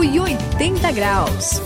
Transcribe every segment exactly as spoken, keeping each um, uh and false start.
e oitenta graus.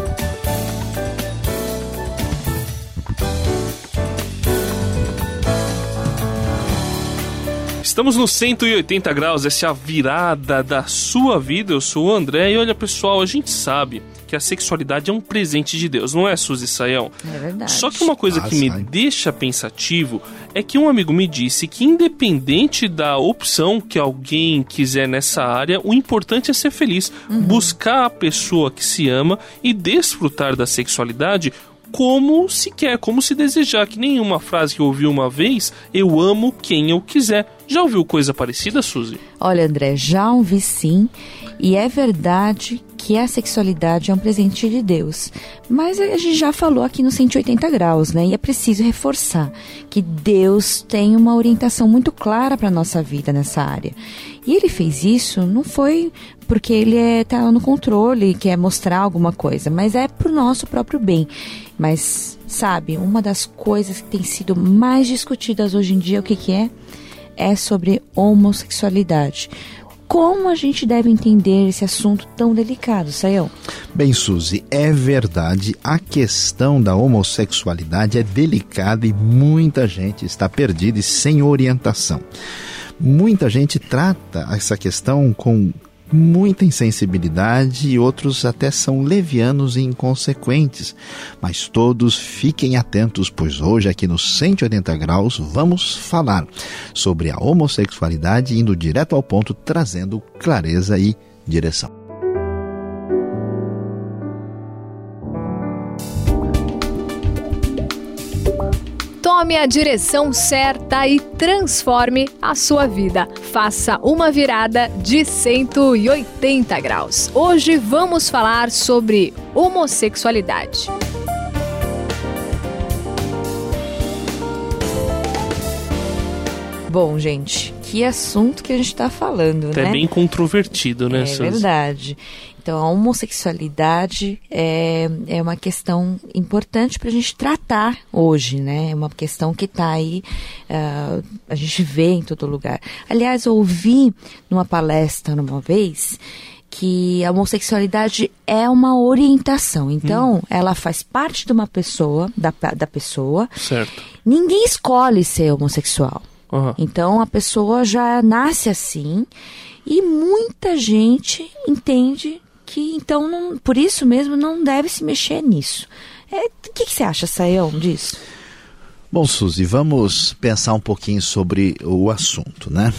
Estamos no cento e oitenta graus, essa é a virada da sua vida. Eu sou o André e olha, pessoal, a gente sabe que a sexualidade é um presente de Deus, não é, Suzy Saião? É verdade. Só que uma coisa Ah, que me sai. deixa pensativo é que um amigo me disse que, independente da opção que alguém quiser nessa área, o importante é ser feliz, Uhum. buscar a pessoa que se ama e desfrutar da sexualidade como se quer, como se desejar. Que nem uma frase que eu ouvi uma vez: eu amo quem eu quiser. Já ouviu coisa parecida, Suzy? Olha, André, já ouvi sim, e é verdade que a sexualidade é um presente de Deus. Mas a gente já falou aqui no cento e oitenta graus, né? E é preciso reforçar que Deus tem uma orientação muito clara para a nossa vida nessa área. E ele fez isso não foi porque ele está é, no controle, quer mostrar alguma coisa, mas é para o nosso próprio bem. Mas, sabe, uma das coisas que tem sido mais discutidas hoje em dia, o que, que é? É sobre homossexualidade. Como a gente deve entender esse assunto tão delicado, Saião? Bem, Suzy, é verdade, a questão da homossexualidade é delicada e muita gente está perdida e sem orientação. Muita gente trata essa questão com muita insensibilidade e outros até são levianos e inconsequentes. Mas todos fiquem atentos, pois hoje aqui no cento e oitenta graus vamos falar sobre a homossexualidade, indo direto ao ponto, trazendo clareza e direção. Tome a direção certa e transforme a sua vida. Faça uma virada de cento e oitenta graus. Hoje vamos falar sobre homossexualidade. Bom, gente, que assunto que a gente está falando, Até né? bem controvertido, né, É Suzy? verdade. Então, a homossexualidade é, é uma questão importante para a gente tratar hoje, né? É uma questão que está aí, uh, a gente vê em todo lugar. Aliás, eu ouvi numa palestra uma vez que a homossexualidade é uma orientação. Então, hum. ela faz parte de uma pessoa, da, da pessoa. Certo. Ninguém escolhe ser homossexual. Uhum. Então, a pessoa já nasce assim e muita gente entende que, então, não, por isso mesmo, não deve se mexer nisso. É, o que, que você acha, Saião, disso? Bom, Suzy, vamos pensar um pouquinho sobre o assunto, né?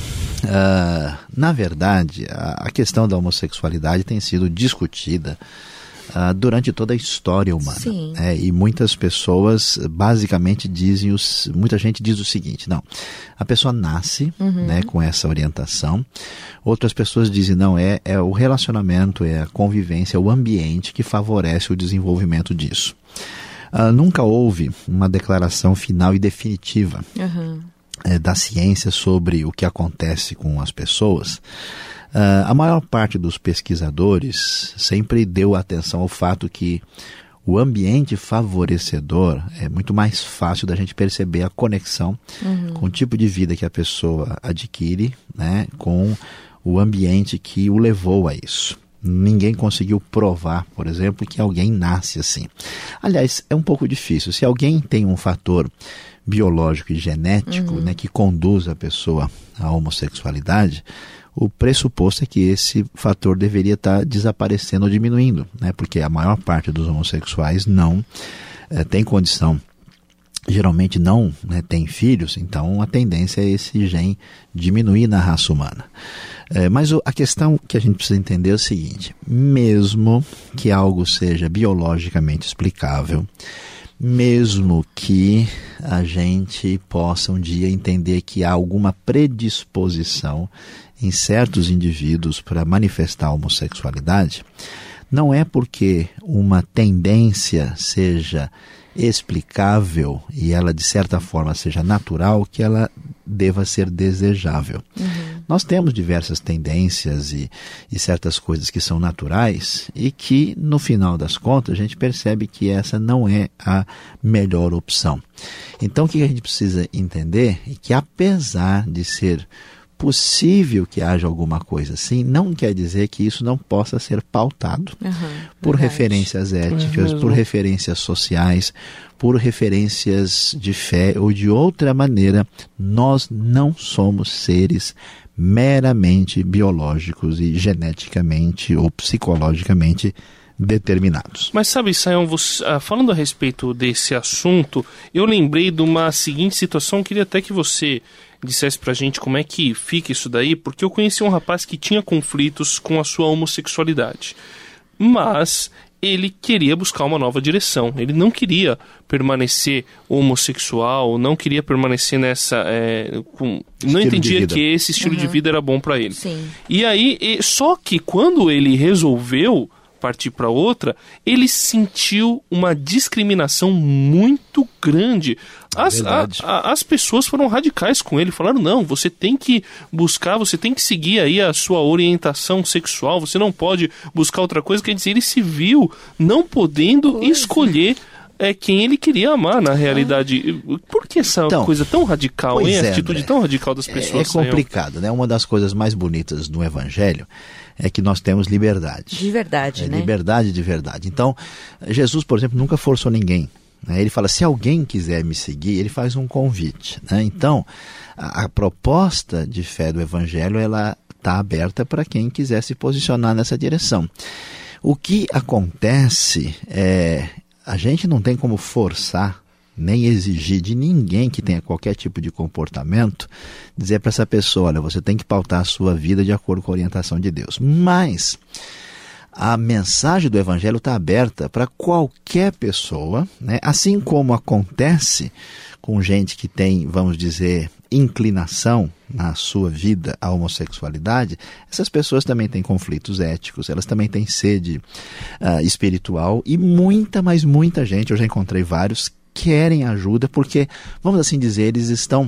Uh, na verdade, a, a questão da homossexualidade tem sido discutida Uh, durante toda a história humana. Sim. É, e muitas pessoas basicamente dizem, os, muita gente diz o seguinte: não, a pessoa nasce uhum. né, com essa orientação. Outras pessoas dizem, não, é, é o relacionamento, é a convivência, é o ambiente que favorece o desenvolvimento disso. Uh, nunca houve uma declaração final e definitiva uhum. é, da ciência sobre o que acontece com as pessoas. Uh, a maior parte dos pesquisadores sempre deu atenção ao fato que o ambiente favorecedor é muito mais fácil da gente perceber a conexão uhum. com o tipo de vida que a pessoa adquire, né, com o ambiente que o levou a isso. Ninguém conseguiu provar, por exemplo, que alguém nasce assim. Aliás, é um pouco difícil. Se alguém tem um fator biológico e genético uhum. né, que conduz a pessoa à homossexualidade, o pressuposto é que esse fator deveria estar desaparecendo ou diminuindo, né? Porque a maior parte dos homossexuais não é, tem condição, geralmente não né, tem filhos, então a tendência é esse gene diminuir na raça humana. É, mas o, a questão que a gente precisa entender é o seguinte: mesmo que algo seja biologicamente explicável, mesmo que a gente possa um dia entender que há alguma predisposição em certos indivíduos para manifestar a homossexualidade, não é porque uma tendência seja explicável e ela de certa forma seja natural que ela deva ser desejável. Uhum. Nós temos diversas tendências e, e certas coisas que são naturais e que no final das contas a gente percebe que essa não é a melhor opção. Então o que a gente precisa entender é que apesar de ser possível que haja alguma coisa assim, não quer dizer que isso não possa ser pautado Uhum, por verdade. referências éticas, por referências sociais, por referências de fé ou de outra maneira. Nós não somos seres meramente biológicos e geneticamente ou psicologicamente determinados. Mas sabe, Sayão, você, ah, falando a respeito desse assunto, eu lembrei de uma seguinte situação, queria até que você dissesse pra gente como é que fica isso daí, porque eu conheci um rapaz que tinha conflitos com a sua homossexualidade, mas ele queria buscar uma nova direção, ele não queria permanecer homossexual, não queria permanecer nessa... É, com, não entendia que esse estilo uhum. de vida era bom pra ele. Sim. E aí, e, só que quando ele resolveu partir para outra, ele sentiu uma discriminação muito grande. As, a, a, as pessoas foram radicais com ele, falaram, não, você tem que buscar, você tem que seguir aí a sua orientação sexual, você não pode buscar outra coisa. Quer dizer, ele se viu não podendo pois escolher é, quem ele queria amar, na realidade. Por que essa então, coisa tão radical, hein? Essa é, atitude André, tão radical das pessoas. É, é complicado, né? Uma das coisas mais bonitas no Evangelho é que nós temos liberdade. De verdade, é, né? Liberdade de verdade. Então, Jesus, por exemplo, nunca forçou ninguém. Né? Ele fala, se alguém quiser me seguir, ele faz um convite. Né? Então, a, a proposta de fé do Evangelho, ela está aberta para quem quiser se posicionar nessa direção. O que acontece é, a gente não tem como forçar nem exigir de ninguém que tenha qualquer tipo de comportamento, dizer para essa pessoa, olha, você tem que pautar a sua vida de acordo com a orientação de Deus. Mas a mensagem do Evangelho está aberta para qualquer pessoa, né? Assim como acontece com gente que tem, vamos dizer, inclinação na sua vida à homossexualidade, essas pessoas também têm conflitos éticos, elas também têm sede uh, espiritual e muita, mas muita gente, eu já encontrei vários, querem ajuda porque, vamos assim dizer, eles estão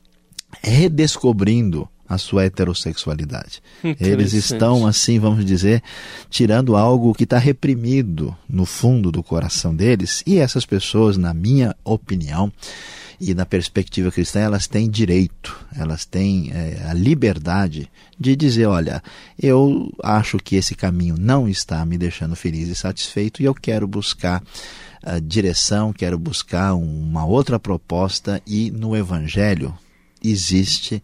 redescobrindo a sua heterossexualidade. Eles estão, assim, vamos dizer, tirando algo que está reprimido no fundo do coração deles, e essas pessoas, na minha opinião, e na perspectiva cristã, elas têm direito, elas têm é, a liberdade de dizer, olha, eu acho que esse caminho não está me deixando feliz e satisfeito e eu quero buscar a direção, quero buscar uma outra proposta, e no Evangelho existe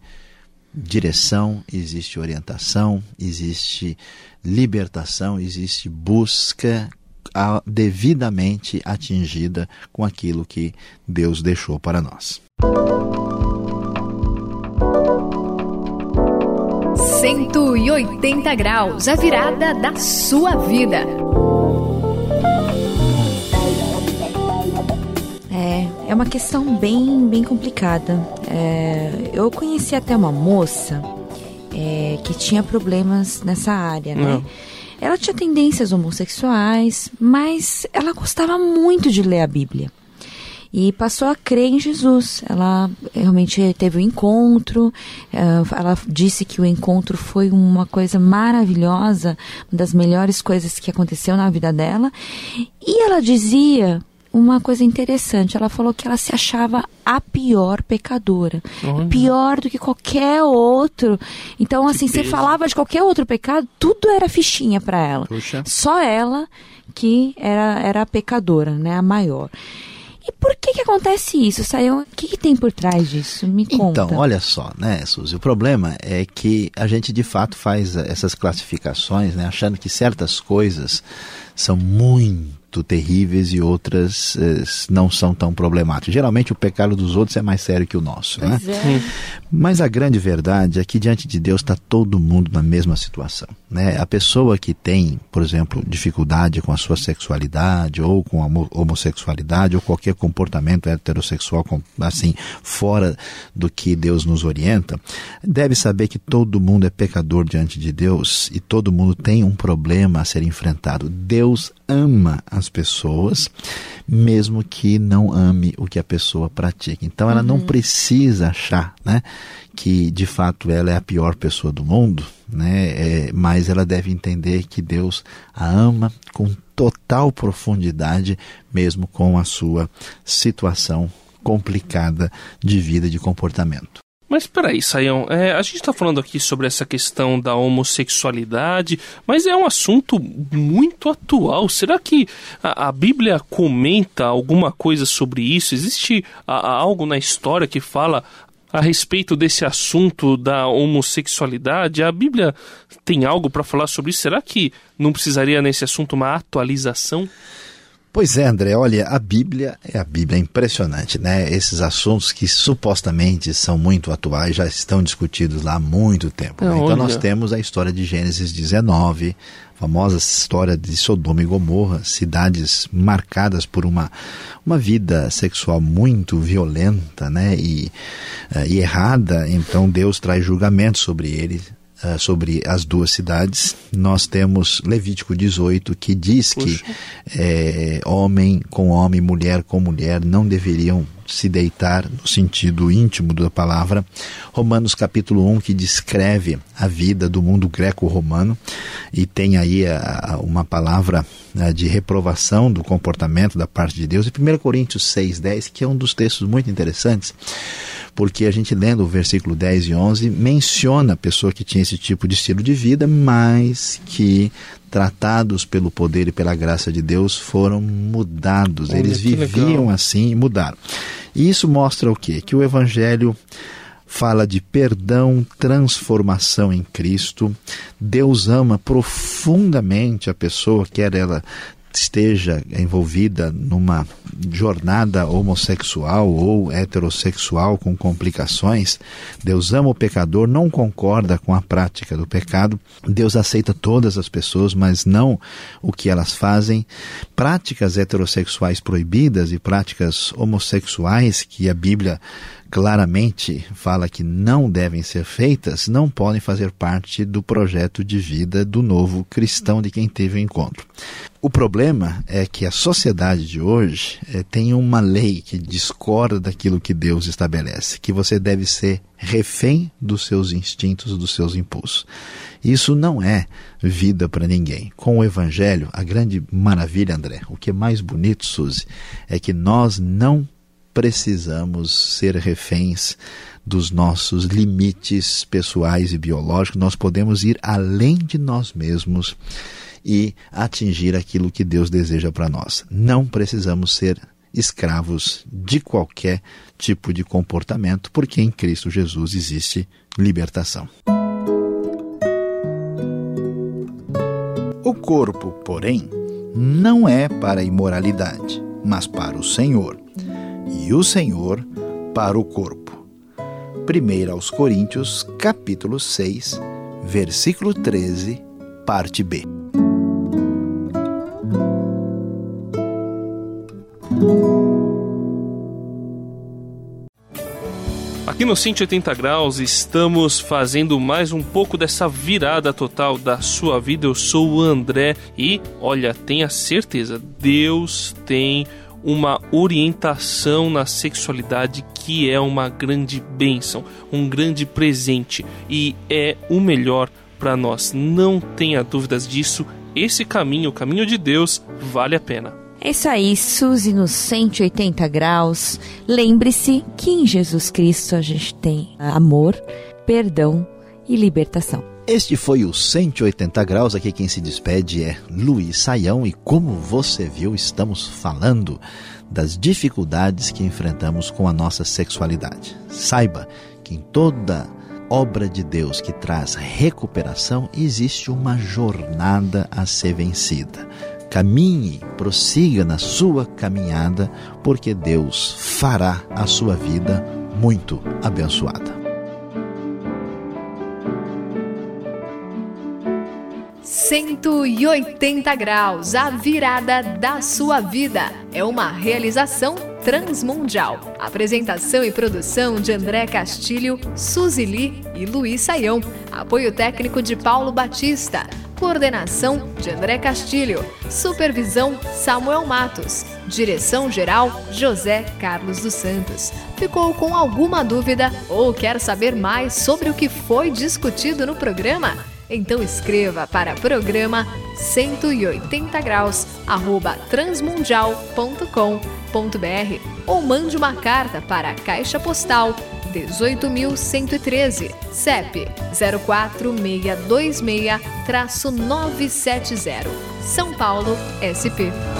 direção, existe orientação, existe libertação, existe busca a, devidamente atingida com aquilo que Deus deixou para nós. cento e oitenta graus, a virada da sua vida. É, é uma questão bem, bem complicada. É, eu conheci até uma moça é, que tinha problemas nessa área, né? Não. Ela tinha tendências homossexuais, mas ela gostava muito de ler a Bíblia. E passou a crer em Jesus. Ela realmente teve um encontro, ela disse que o encontro foi uma coisa maravilhosa, uma das melhores coisas que aconteceu na vida dela. E ela dizia uma coisa interessante, ela falou que ela se achava a pior pecadora, uhum. pior do que qualquer outro. Então, assim, você falava de qualquer outro pecado, tudo era fichinha para ela. Puxa. Só ela que era, era a pecadora, né, a maior. E por que que acontece isso, Sayão? O que que tem por trás disso? Me conta. Então, olha só, né, Suzy, o problema é que a gente de fato faz essas classificações, né, achando que certas coisas são muito terríveis e outras eh, não são tão problemáticas. Geralmente o pecado dos outros é mais sério que o nosso, né? É. Mas a grande verdade é que diante de Deus está todo mundo na mesma situação, né? A pessoa que tem, por exemplo, dificuldade com a sua sexualidade ou com a homossexualidade ou qualquer comportamento heterossexual assim, fora do que Deus nos orienta, deve saber que todo mundo é pecador diante de Deus e todo mundo tem um problema a ser enfrentado. Deus ama as pessoas, mesmo que não ame o que a pessoa pratica. Então ela uhum. não precisa achar, né, que de fato ela é a pior pessoa do mundo, né, é, mas ela deve entender que Deus a ama com total profundidade, mesmo com a sua situação complicada de vida e de comportamento. Mas peraí, Sayão, é, a gente está falando aqui sobre essa questão da homossexualidade, mas é um assunto muito atual. Será que a, a Bíblia comenta alguma coisa sobre isso? Existe a, a algo na história que fala a respeito desse assunto da homossexualidade? A Bíblia tem algo para falar sobre isso? Será que não precisaria nesse assunto uma atualização? Pois é, André, olha, a Bíblia é a Bíblia, é impressionante, né? Esses assuntos que supostamente são muito atuais já estão discutidos lá há muito tempo. Né? Então nós temos a história de Gênesis dezenove, a famosa história de Sodoma e Gomorra, cidades marcadas por uma, uma vida sexual muito violenta, né? e, uh, e errada. Então Deus traz julgamento sobre eles. Uh, sobre as duas cidades. Nós temos Levítico dezoito, que diz Puxa. que é, homem com homem, mulher com mulher não deveriam se deitar no sentido íntimo da palavra. Romanos capítulo um, que descreve a vida do mundo greco-romano e tem aí a, a, uma palavra a, de reprovação do comportamento da parte de Deus. E primeira Coríntios seis, dez, que é um dos textos muito interessantes, porque a gente lendo o versículo dez e onze, menciona a pessoa que tinha esse tipo de estilo de vida, mas que tratados pelo poder e pela graça de Deus foram mudados. Olha, eles viviam legal. assim e mudaram. E isso mostra o quê? Que o Evangelho fala de perdão, transformação em Cristo. Deus ama profundamente a pessoa, quer ela esteja envolvida numa jornada homossexual ou heterossexual com complicações. Deus ama o pecador, não concorda com a prática do pecado. Deus aceita todas as pessoas, mas não o que elas fazem. Práticas heterossexuais proibidas e práticas homossexuais que a Bíblia claramente fala que não devem ser feitas, não podem fazer parte do projeto de vida do novo cristão de quem teve o encontro. O problema é que a sociedade de hoje é, tem uma lei que discorda daquilo que Deus estabelece, que você deve ser refém dos seus instintos, dos seus impulsos. Isso não é vida para ninguém. Com o Evangelho, a grande maravilha, André, o que é mais bonito, Suzy, é que nós não precisamos ser reféns dos nossos limites pessoais e biológicos. Nós podemos ir além de nós mesmos e atingir aquilo que Deus deseja para nós. Não precisamos ser escravos de qualquer tipo de comportamento, porque em Cristo Jesus existe libertação. O corpo, porém, não é para a imoralidade, mas para o Senhor, e o Senhor para o corpo. primeira aos Coríntios, capítulo seis, versículo treze, parte B. Aqui no cento e oitenta graus estamos fazendo mais um pouco dessa virada total da sua vida. Eu sou o André e, olha, tenha certeza, Deus tem uma orientação na sexualidade que é uma grande bênção, um grande presente e é o melhor para nós. Não tenha dúvidas disso, esse caminho, o caminho de Deus, vale a pena. É isso aí, Suzy, nos cento e oitenta graus. Lembre-se que em Jesus Cristo a gente tem amor, perdão e libertação. Este foi o cento e oitenta graus, aqui quem se despede é Luiz Saião e como você viu, estamos falando das dificuldades que enfrentamos com a nossa sexualidade. Saiba que em toda obra de Deus que traz recuperação existe uma jornada a ser vencida. Caminhe, prossiga na sua caminhada, porque Deus fará a sua vida muito abençoada. cento e oitenta graus, a virada da sua vida. É uma realização transmundial. Apresentação e produção de André Castilho, Suzy Lee e Luiz Saião. Apoio técnico de Paulo Batista. Coordenação de André Castilho. Supervisão Samuel Matos. Direção-geral José Carlos dos Santos. Ficou com alguma dúvida ou quer saber mais sobre o que foi discutido no programa? Então escreva para programa cento e oitenta graus arroba transmundial ponto com ponto br ou mande uma carta para a Caixa Postal dezoito mil cento e treze, C E P zero quatro seis dois seis nove sete zero, São Paulo, S P.